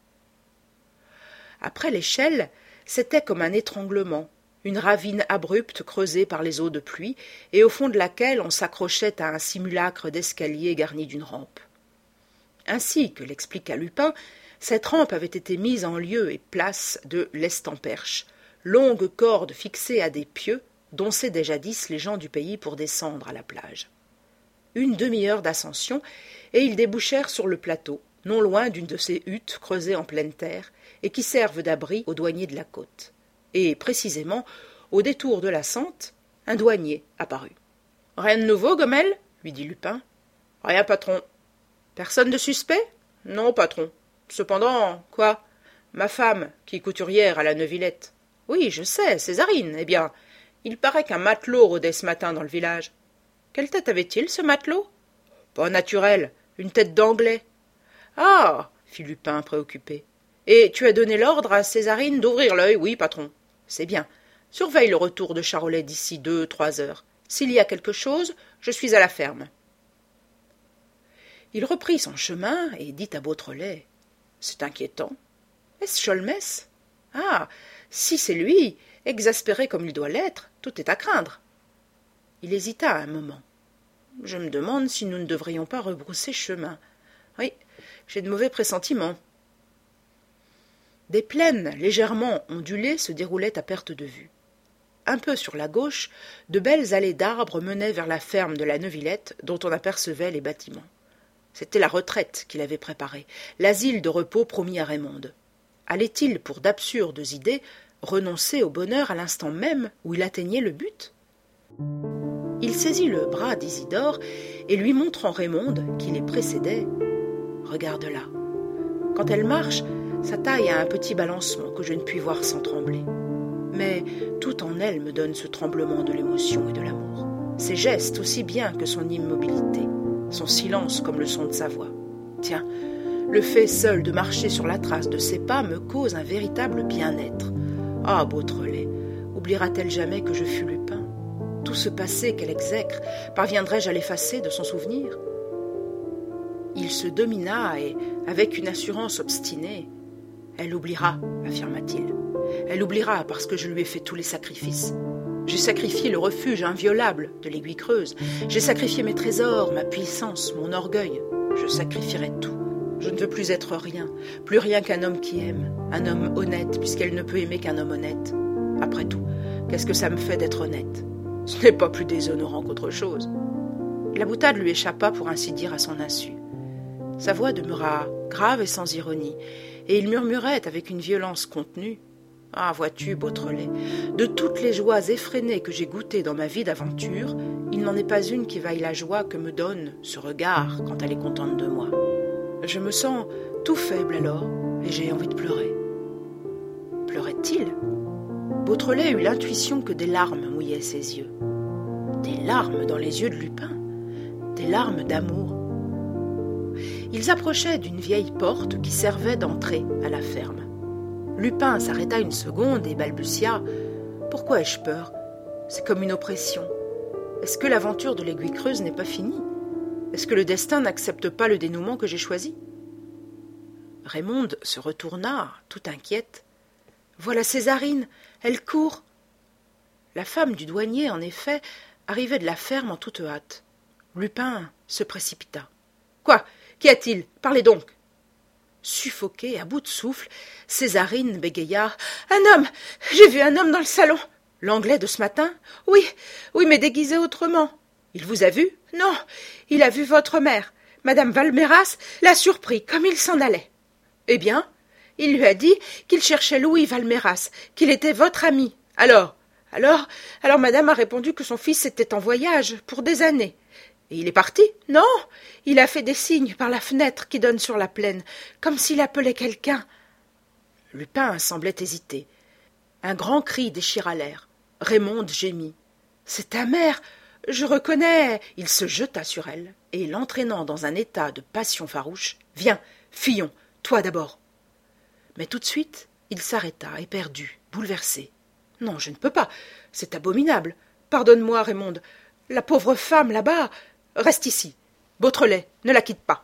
Speaker 1: Après l'échelle, c'était comme un étranglement, une ravine abrupte creusée par les eaux de pluie, et au fond de laquelle on s'accrochait à un simulacre d'escalier garni d'une rampe. Ainsi que l'expliqua Lupin, cette rampe avait été mise en lieu et place de l'estamperche, longue corde fixée à des pieux dont s'aidaient jadis les gens du pays pour descendre à la plage. Une demi-heure d'ascension, et ils débouchèrent sur le plateau, non loin d'une de ces huttes creusées en pleine terre et qui servent d'abri aux douaniers de la côte. Et précisément, au détour de la sente, un douanier apparut. « Rien de nouveau, Gommel ?» lui dit Lupin. « Rien, patron. »« Personne de suspect ?»« Non, patron. Cependant, quoi ? Ma femme, qui est couturière à la Neuvillette. »« Oui, je sais, Césarine. Eh bien, il paraît qu'un matelot rôdait ce matin dans le village. »« Quelle tête avait-il, ce matelot ?»« Pas naturel, une tête d'anglais. »« Ah !» fit Lupin, préoccupé. « Et tu as donné l'ordre à Césarine d'ouvrir l'œil, oui, patron. C'est bien. Surveille le retour de Charolais d'ici 2-3 heures. S'il y a quelque chose, je suis à la ferme. » Il reprit son chemin et dit à Beautrelet. « C'est inquiétant. Est-ce Cholmès ? Ah, si c'est lui, exaspéré comme il doit l'être, tout est à craindre. » Il hésita un moment. « Je me demande si nous ne devrions pas rebrousser chemin. Oui, j'ai de mauvais pressentiments. » Des plaines légèrement ondulées se déroulaient à perte de vue. Un peu sur la gauche, de belles allées d'arbres menaient vers la ferme de la Neuvillette, dont on apercevait les bâtiments. C'était la retraite qu'il avait préparée, l'asile de repos promis à Raymonde. Allait-il, pour d'absurdes idées, renoncer au bonheur à l'instant même où il atteignait le but ? Il saisit le bras d'Isidore et lui montrant Raymonde, qui les précédait, « Regarde-la. Quand elle marche, sa taille a un petit balancement que je ne puis voir sans trembler. Mais tout en elle me donne ce tremblement de l'émotion et de l'amour. Ses gestes aussi bien que son immobilité, son silence comme le son de sa voix. Tiens, le fait seul de marcher sur la trace de ses pas me cause un véritable bien-être. Ah, Beautrelet, oubliera-t-elle jamais que je fus Lupin ? Tout ce passé qu'elle exècre, parviendrai-je à l'effacer de son souvenir ? Il se domina et, avec une assurance obstinée, « Elle oubliera, affirma-t-il. Elle oubliera parce que je lui ai fait tous les sacrifices. J'ai sacrifié le refuge inviolable de l'Aiguille Creuse. J'ai sacrifié mes trésors, ma puissance, mon orgueil. Je sacrifierai tout. Je ne veux plus être rien, plus rien qu'un homme qui aime, un homme honnête, puisqu'elle ne peut aimer qu'un homme honnête. Après tout, qu'est-ce que ça me fait d'être honnête ? Ce n'est pas plus déshonorant qu'autre chose. » La boutade lui échappa pour ainsi dire à son insu. Sa voix demeura grave et sans ironie, et il murmurait avec une violence contenue. « Ah, vois-tu, Beautrelet, de toutes les joies effrénées que j'ai goûtées dans ma vie d'aventure, il n'en est pas une qui vaille la joie que me donne ce regard quand elle est contente de moi. Je me sens tout faible alors, et j'ai envie de pleurer. » Pleurait-il ? Beautrelet eut l'intuition que des larmes mouillaient ses yeux. Des larmes dans les yeux de Lupin, des larmes d'amour. Ils approchaient d'une vieille porte qui servait d'entrée à la ferme. Lupin s'arrêta une seconde et balbutia « Pourquoi ai-je peur ? C'est comme une oppression. Est-ce que l'aventure de l'Aiguille Creuse n'est pas finie ? Est-ce que le destin n'accepte pas le dénouement que j'ai choisi ?» Raymonde se retourna, tout inquiète. « Voilà Césarine, elle court !» La femme du douanier, en effet, arrivait de la ferme en toute hâte. Lupin se précipita. « Quoi ? Qu'y a-t-il ? Parlez donc !» Suffoquée, à bout de souffle, Césarine bégaya. « Un homme ! J'ai vu un homme dans le salon !»« L'Anglais de ce matin ? » Oui, mais déguisé autrement. »« Il vous a vu ? » ?»« Non, il a vu votre mère. Madame Valméras l'a surpris comme il s'en allait. »« Eh bien, il lui a dit qu'il cherchait Louis Valméras, qu'il était votre ami. Alors, madame a répondu que son fils était en voyage pour des années. Et il est parti ? Non, il a fait des signes par la fenêtre qui donne sur la plaine, comme s'il appelait quelqu'un. » Lupin semblait hésiter. Un grand cri déchira l'air. Raymonde gémit. « C'est ta mère, je reconnais !» Il se jeta sur elle, et l'entraînant dans un état de passion farouche. « Viens, fillon, toi d'abord !» Mais tout de suite, il s'arrêta, éperdu, bouleversé. « Non, je ne peux pas, c'est abominable. Pardonne-moi, Raymonde. La pauvre femme là-bas... Reste ici. Beautrelet, ne la quitte pas. »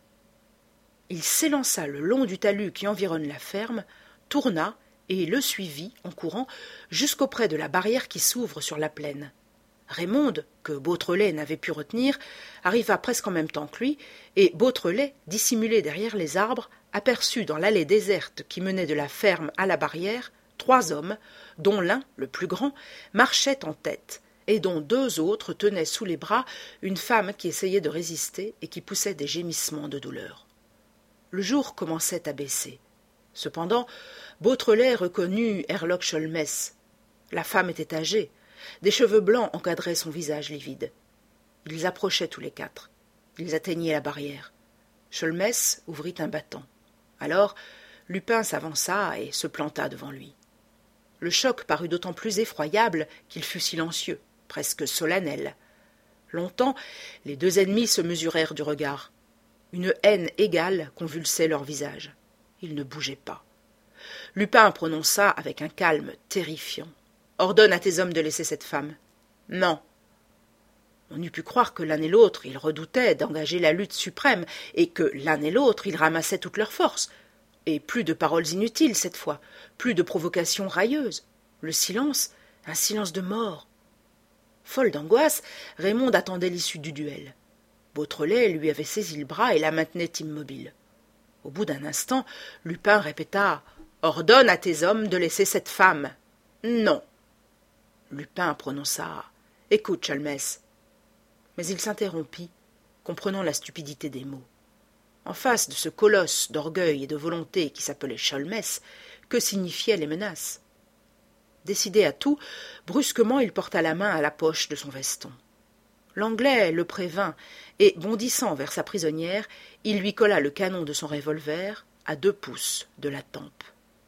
Speaker 1: Il s'élança le long du talus qui environne la ferme, tourna et le suivit en courant jusqu'auprès de la barrière qui s'ouvre sur la plaine. Raymonde, que Beautrelet n'avait pu retenir, arriva presque en même temps que lui, et Beautrelet, dissimulé derrière les arbres, aperçut dans l'allée déserte qui menait de la ferme à la barrière 3 hommes, dont l'un, le plus grand, marchait en tête, et dont 2 autres tenaient sous les bras une femme qui essayait de résister et qui poussait des gémissements de douleur. Le jour commençait à baisser. Cependant, Beautrelet reconnut Herlock Sholmès. La femme était âgée. Des cheveux blancs encadraient son visage livide. Ils approchaient tous les 4. Ils atteignaient la barrière. Sholmès ouvrit un battant. Alors, Lupin s'avança et se planta devant lui. Le choc parut d'autant plus effroyable qu'il fut silencieux, presque solennel. Longtemps, les 2 ennemis se mesurèrent du regard. Une haine égale convulsait leurs visages. Ils ne bougeaient pas. Lupin prononça avec un calme terrifiant. « Ordonne à tes hommes de laisser cette femme. »« Non. » On eût pu croire que l'un et l'autre, ils redoutaient d'engager la lutte suprême, et que l'un et l'autre, ils ramassaient toutes leurs forces. Et plus de paroles inutiles cette fois, plus de provocations railleuses. Le silence, un silence de mort. Folle d'angoisse, Raymonde attendait l'issue du duel. Beautrelet lui avait saisi le bras et la maintenait immobile. Au bout d'un instant, Lupin répéta « Ordonne à tes hommes de laisser cette femme. »« Non. » Lupin prononça « Écoute, Sholmès. » Mais il s'interrompit, comprenant la stupidité des mots. En face de ce colosse d'orgueil et de volonté qui s'appelait Sholmès, que signifiaient les menaces ? Décidé à tout, brusquement il porta la main à la poche de son veston. L'Anglais le prévint, et, bondissant vers sa prisonnière, il lui colla le canon de son revolver à 2 pouces de la tempe.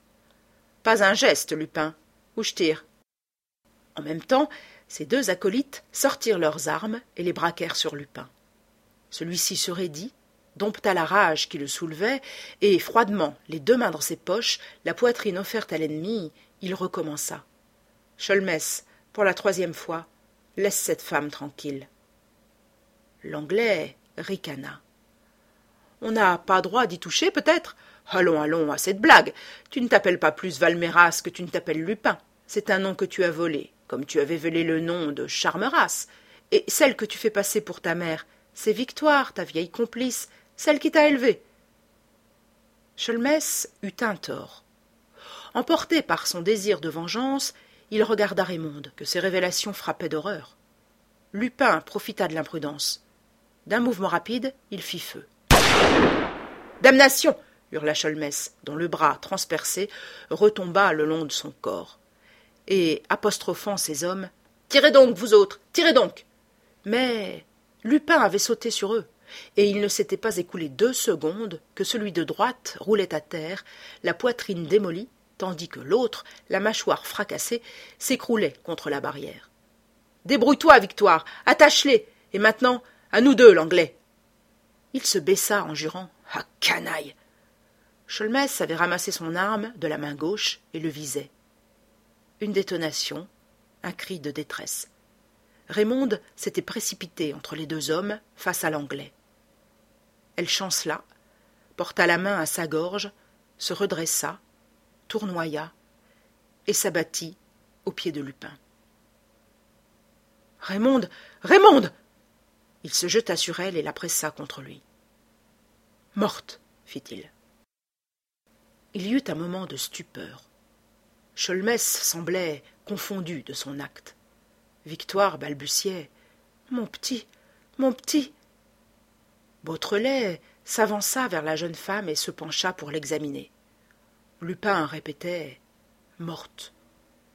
Speaker 1: « Pas un geste, Lupin, ou je tire. » En même temps, ses 2 acolytes sortirent leurs armes et les braquèrent sur Lupin. Celui-ci se raidit, dompta la rage qui le soulevait, et, froidement, les 2 mains dans ses poches, la poitrine offerte à l'ennemi, il recommença. « Sholmès, pour la 3e fois, laisse cette femme tranquille. » L'Anglais ricana. « On n'a pas droit d'y toucher, peut-être ? Allons, à cette blague. Tu ne t'appelles pas plus Valméras que tu ne t'appelles Lupin. C'est un nom que tu as volé, comme tu avais volé le nom de Charmerace. Et celle que tu fais passer pour ta mère, c'est Victoire, ta vieille complice, celle qui t'a élevé. » Sholmès eut un tort. Emporté par son désir de vengeance, il regarda Raymonde, que ces révélations frappaient d'horreur. Lupin profita de l'imprudence. D'un mouvement rapide, il fit feu. « Damnation ! hurla Sholmès, dont le bras, transpercé, retomba le long de son corps. Et, apostrophant ses hommes, « Tirez donc, vous autres, tirez donc !» Mais Lupin avait sauté sur eux, et il ne s'était pas écoulé 2 secondes que celui de droite roulait à terre, la poitrine démolie, tandis que l'autre, la mâchoire fracassée, s'écroulait contre la barrière. « Débrouille-toi, Victoire, attache-les, et maintenant, à nous 2, l'Anglais !» Il se baissa en jurant « Ah, canaille !» Sholmès avait ramassé son arme de la main gauche et le visait. Une détonation, un cri de détresse. Raymonde s'était précipitée entre les 2 hommes face à l'Anglais. Elle chancela, porta la main à sa gorge, se redressa, tournoya et s'abattit aux pieds de Lupin. « Raymonde, Raymonde !» Il se jeta sur elle et la pressa contre lui. « Morte !» fit-il. Il y eut un moment de stupeur. Sholmès semblait confondu de son acte. Victoire balbutiait « Mon petit, mon petit !» Beautrelet s'avança vers la jeune femme et se pencha pour l'examiner. Lupin répétait « Morte, morte !»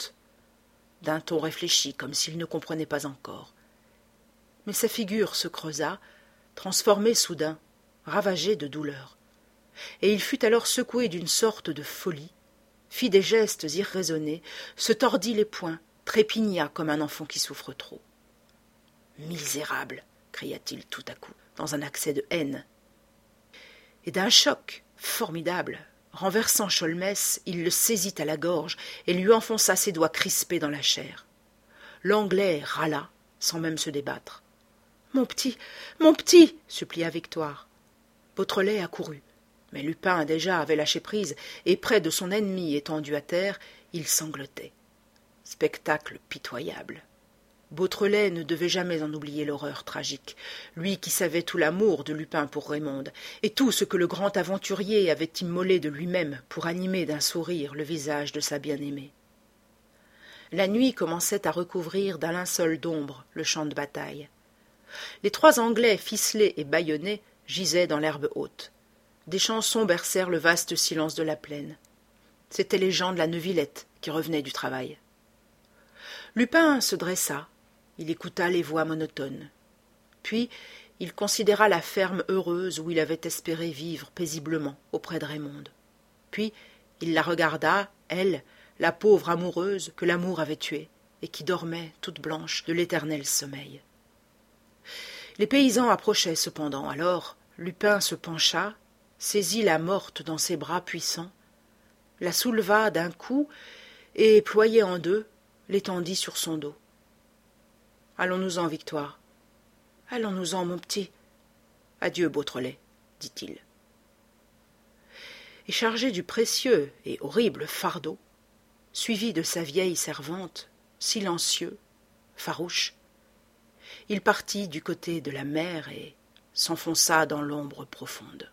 Speaker 1: d'un ton réfléchi, comme s'il ne comprenait pas encore. Mais sa figure se creusa, transformée soudain, ravagée de douleur. Et il fut alors secoué d'une sorte de folie, fit des gestes irraisonnés, se tordit les poings, trépigna comme un enfant qui souffre trop. « Misérable !» cria-t-il tout à coup, dans un accès de haine. Et d'un choc formidable, renversant Sholmès, il le saisit à la gorge et lui enfonça ses doigts crispés dans la chair. L'Anglais râla, sans même se débattre. « Mon petit, supplia Victoire. Beautrelet accourut. Mais Lupin déjà avait lâché prise, et près de son ennemi étendu à terre, il sanglotait. Spectacle pitoyable. Beautrelet ne devait jamais en oublier l'horreur tragique, lui qui savait tout l'amour de Lupin pour Raymonde, et tout ce que le grand aventurier avait immolé de lui-même pour animer d'un sourire le visage de sa bien-aimée. La nuit commençait à recouvrir d'un linceul d'ombre le champ de bataille. Les 3 Anglais ficelés et bâillonnés gisaient dans l'herbe haute. Des chansons bercèrent le vaste silence de la plaine. C'étaient les gens de la Neuvillette qui revenaient du travail. Lupin se dressa, il écouta les voix monotones. Puis il considéra la ferme heureuse où il avait espéré vivre paisiblement auprès de Raymonde. Puis il la regarda, elle, la pauvre amoureuse que l'amour avait tuée et qui dormait toute blanche de l'éternel sommeil. Les paysans approchaient cependant, alors Lupin se pencha, saisit la morte dans ses bras puissants, la souleva d'un coup et, ployée en 2, l'étendit sur son dos. « Allons-nous-en, Victoire. Allons-nous-en, mon petit. Adieu, Beautrelet, dit-il. » Et chargé du précieux et horrible fardeau, suivi de sa vieille servante, silencieux, farouche, il partit du côté de la mer et s'enfonça dans l'ombre profonde.